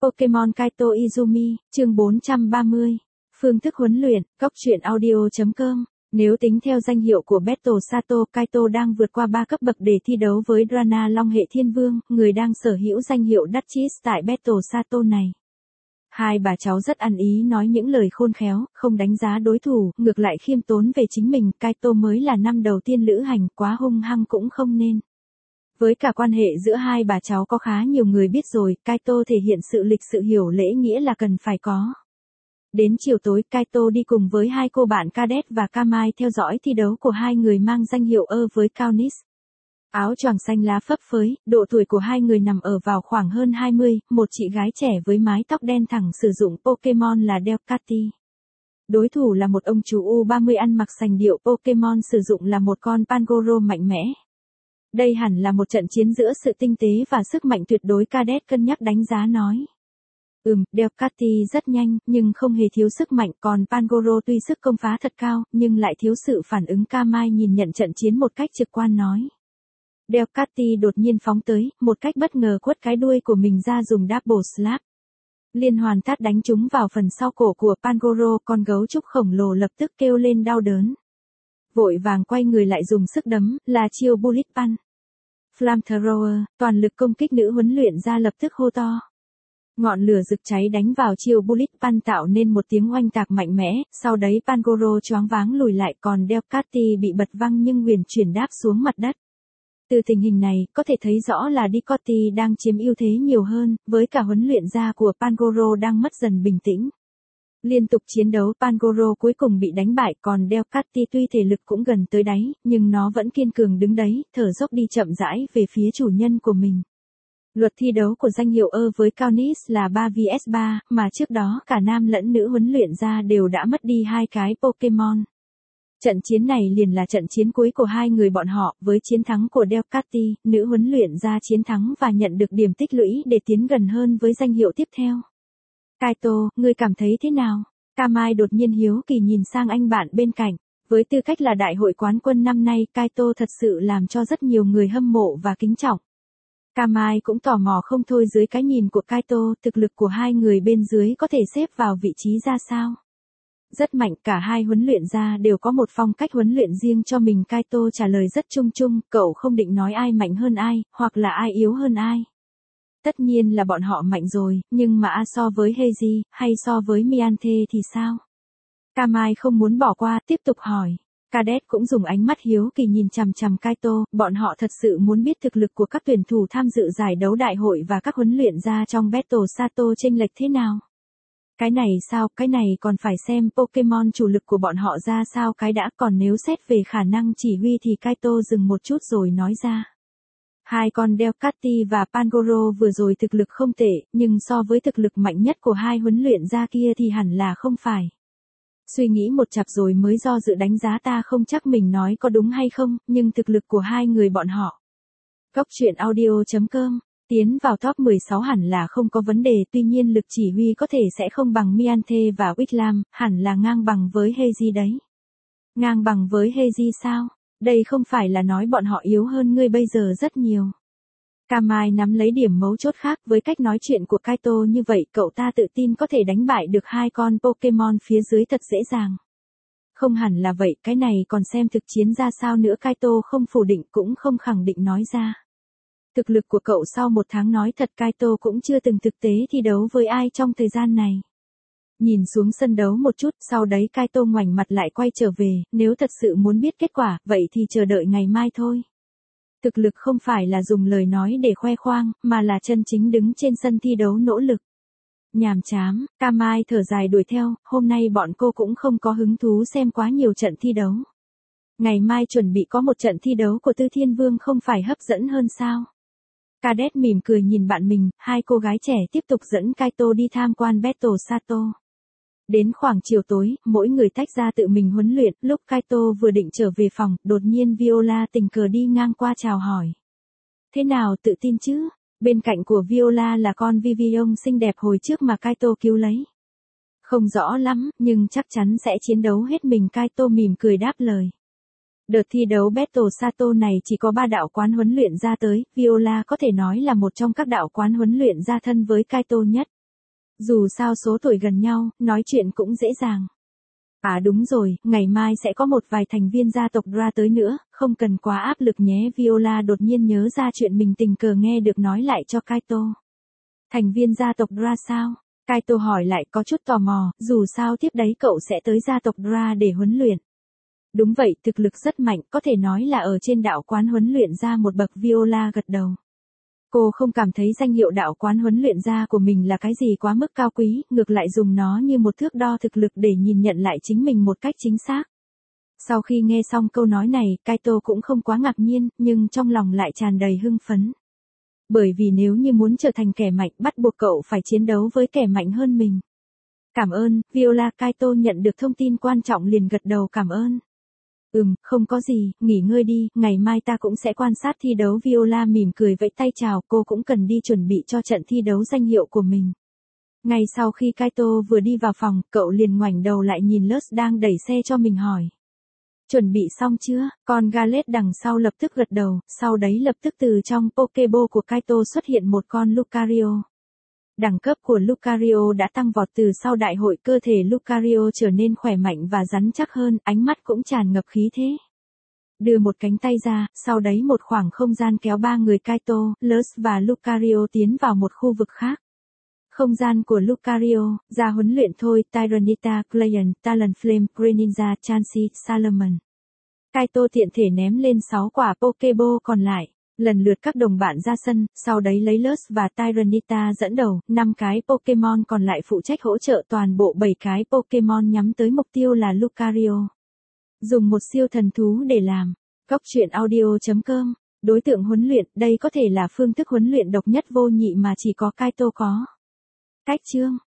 Pokemon Kaito Izumi, chương 430. Phương thức huấn luyện, Cóc truyện audio.com. Nếu tính theo danh hiệu của Battle Sato, Kaito đang vượt qua 3 cấp bậc để thi đấu với Drana Long hệ Thiên Vương, người đang sở hữu danh hiệu Duchess tại Battle Sato này. Hai bà cháu rất ăn ý nói những lời khôn khéo, không đánh giá đối thủ, ngược lại khiêm tốn về chính mình. Kaito mới là năm đầu tiên lữ hành, quá hung hăng cũng không nên. Với cả quan hệ giữa hai bà cháu có khá nhiều người biết rồi, Kaito thể hiện sự lịch sự hiểu lễ nghĩa là cần phải có. Đến chiều tối, Kaito đi cùng với hai cô bạn Cadet và Kamai theo dõi thi đấu của hai người mang danh hiệu với Kaunis. Áo choàng xanh lá phấp phới, độ tuổi của hai người nằm ở vào khoảng hơn 20, một chị gái trẻ với mái tóc đen thẳng sử dụng Pokemon là Delcatty. Đối thủ là một ông chú U30 ăn mặc sành điệu, Pokemon sử dụng là một con Pangoro mạnh mẽ. Đây hẳn là một trận chiến giữa sự tinh tế và sức mạnh tuyệt đối, Cadet cân nhắc đánh giá nói. Delcatty rất nhanh, nhưng không hề thiếu sức mạnh, còn Pangoro tuy sức công phá thật cao, nhưng lại thiếu sự phản ứng. Kamai nhìn nhận trận chiến một cách trực quan nói. Delcatty đột nhiên phóng tới, một cách bất ngờ quất cái đuôi của mình ra dùng Double Slap. Liên hoàn tát đánh trúng vào phần sau cổ của Pangoro, con gấu trúc khổng lồ lập tức kêu lên đau đớn. Vội vàng quay người lại dùng sức đấm, là chiêu Bullet Punch. Flamethrower, toàn lực công kích, nữ huấn luyện ra lập tức hô to. Ngọn lửa rực cháy đánh vào chiêu Bullet Punch tạo nên một tiếng oanh tạc mạnh mẽ, sau đấy Pangoro choáng váng lùi lại, còn Delcatty bị bật văng nhưng huyền chuyển đáp xuống mặt đất. Từ tình hình này, có thể thấy rõ là Delcatty đang chiếm ưu thế nhiều hơn, với cả huấn luyện gia của Pangoro đang mất dần bình tĩnh. Liên tục chiến đấu, Pangoro cuối cùng bị đánh bại, còn Delcatty tuy thể lực cũng gần tới đáy, nhưng nó vẫn kiên cường đứng đấy, thở dốc đi chậm rãi về phía chủ nhân của mình. Luật thi đấu của danh hiệu với Kaunis là 3 vs 3, mà trước đó cả nam lẫn nữ huấn luyện gia đều đã mất đi hai cái Pokemon. Trận chiến này liền là trận chiến cuối của hai người bọn họ, với chiến thắng của Delcatty, nữ huấn luyện gia chiến thắng và nhận được điểm tích lũy để tiến gần hơn với danh hiệu tiếp theo. Kaito, ngươi cảm thấy thế nào? Kamai đột nhiên hiếu kỳ nhìn sang anh bạn bên cạnh. Với tư cách là đại hội quán quân năm nay, Kaito thật sự làm cho rất nhiều người hâm mộ và kính trọng. Kamai cũng tò mò không thôi. Dưới cái nhìn của Kaito, thực lực của hai người bên dưới có thể xếp vào vị trí ra sao? Rất mạnh, cả hai huấn luyện gia đều có một phong cách huấn luyện riêng cho mình. Kaito trả lời rất chung chung, cậu không định nói ai mạnh hơn ai, hoặc là ai yếu hơn ai. Tất nhiên là bọn họ mạnh rồi, nhưng mà so với Heiji, hay so với Mianthe thì sao? Kamai không muốn bỏ qua, tiếp tục hỏi. Cadet cũng dùng ánh mắt hiếu kỳ nhìn chằm chằm Kaito, bọn họ thật sự muốn biết thực lực của các tuyển thủ tham dự giải đấu đại hội và các huấn luyện gia trong Battle Sato chênh lệch thế nào. Cái này sao, cái này còn phải xem Pokemon chủ lực của bọn họ ra sao cái đã, còn nếu xét về khả năng chỉ huy thì Kaito dừng một chút rồi nói ra. Hai con Delcatty và Pangoro vừa rồi thực lực không tệ, nhưng so với thực lực mạnh nhất của hai huấn luyện gia kia thì hẳn là không phải. Suy nghĩ một chặp rồi mới do dự đánh giá, ta không chắc mình nói có đúng hay không, nhưng thực lực của hai người bọn họ. Cóc truyện audio.com, tiến vào top 16 hẳn là không có vấn đề, tuy nhiên lực chỉ huy có thể sẽ không bằng Mianthe và Wickham, hẳn là ngang bằng với Heiji đấy. Ngang bằng với Heiji sao? Đây không phải là nói bọn họ yếu hơn ngươi bây giờ rất nhiều. Kamai nắm lấy điểm mấu chốt khác, với cách nói chuyện của Kaito như vậy, cậu ta tự tin có thể đánh bại được hai con Pokemon phía dưới thật dễ dàng. Không hẳn là vậy, cái này còn xem thực chiến ra sao nữa. Kaito không phủ định cũng không khẳng định nói ra. Thực lực của cậu sau một tháng, nói thật Kaito cũng chưa từng thực tế thi đấu với ai trong thời gian này. Nhìn xuống sân đấu một chút, sau đấy Kaito ngoảnh mặt lại quay trở về, nếu thật sự muốn biết kết quả, vậy thì chờ đợi ngày mai thôi. Thực lực không phải là dùng lời nói để khoe khoang, mà là chân chính đứng trên sân thi đấu nỗ lực. Nhàm chán, Kamai thở dài đuổi theo, hôm nay bọn cô cũng không có hứng thú xem quá nhiều trận thi đấu. Ngày mai chuẩn bị có một trận thi đấu của Tư Thiên Vương, không phải hấp dẫn hơn sao? Cadet mỉm cười nhìn bạn mình, hai cô gái trẻ tiếp tục dẫn Kaito đi tham quan Battle Sato. Đến khoảng chiều tối, mỗi người tách ra tự mình huấn luyện, lúc Kaito vừa định trở về phòng, đột nhiên Viola tình cờ đi ngang qua chào hỏi. Thế nào, tự tin chứ? Bên cạnh của Viola là con Vivian xinh đẹp hồi trước mà Kaito cứu lấy. Không rõ lắm, nhưng chắc chắn sẽ chiến đấu hết mình, Kaito mỉm cười đáp lời. Đợt thi đấu Battle Sato này chỉ có 3 đạo quán huấn luyện gia tới, Viola có thể nói là một trong các đạo quán huấn luyện gia thân với Kaito nhất. Dù sao số tuổi gần nhau, nói chuyện cũng dễ dàng. À đúng rồi, ngày mai sẽ có một vài thành viên gia tộc Dra tới nữa, không cần quá áp lực nhé. Viola đột nhiên nhớ ra chuyện mình tình cờ nghe được nói lại cho Kaito. Thành viên gia tộc Dra sao? Kaito hỏi lại có chút tò mò, dù sao tiếp đấy cậu sẽ tới gia tộc Dra để huấn luyện. Đúng vậy, thực lực rất mạnh, có thể nói là ở trên đạo quán huấn luyện ra một bậc. Viola gật đầu. Cô không cảm thấy danh hiệu đạo quán huấn luyện ra của mình là cái gì quá mức cao quý, ngược lại dùng nó như một thước đo thực lực để nhìn nhận lại chính mình một cách chính xác. Sau khi nghe xong câu nói này, Kaito cũng không quá ngạc nhiên, nhưng trong lòng lại tràn đầy hưng phấn. Bởi vì nếu như muốn trở thành kẻ mạnh, bắt buộc cậu phải chiến đấu với kẻ mạnh hơn mình. Cảm ơn, Viola. Kaito nhận được thông tin quan trọng liền gật đầu cảm ơn. Không có gì, nghỉ ngơi đi, ngày mai ta cũng sẽ quan sát thi đấu. Viola mỉm cười vẫy tay chào, cô cũng cần đi chuẩn bị cho trận thi đấu danh hiệu của mình. Ngay sau khi Kaito vừa đi vào phòng, cậu liền ngoảnh đầu lại nhìn Luz đang đẩy xe cho mình hỏi. Chuẩn bị xong chưa? Con Gallet đằng sau lập tức gật đầu, sau đấy lập tức từ trong Pokéball của Kaito xuất hiện một con Lucario. Đẳng cấp của Lucario đã tăng vọt từ sau đại hội, cơ thể Lucario trở nên khỏe mạnh và rắn chắc hơn, ánh mắt cũng tràn ngập khí thế. Đưa một cánh tay ra, sau đấy một khoảng không gian kéo ba người Kaito, Luz và Lucario tiến vào một khu vực khác. Không gian của Lucario, ra huấn luyện thôi. Tyranitar, Glacian, Talonflame, Greninja, Chansey, Salomon. Kaito tiện thể ném lên 6 quả Pokéball còn lại. Lần lượt các đồng bạn ra sân, sau đấy lấy Luz và Tyranitar dẫn đầu, 5 cái Pokémon còn lại phụ trách hỗ trợ. Toàn bộ 7 cái Pokémon nhắm tới mục tiêu là Lucario. Dùng một siêu thần thú để làm. Góc truyện audio.com. Đối tượng huấn luyện, đây có thể là phương thức huấn luyện độc nhất vô nhị mà chỉ có Kaito có. Cách chương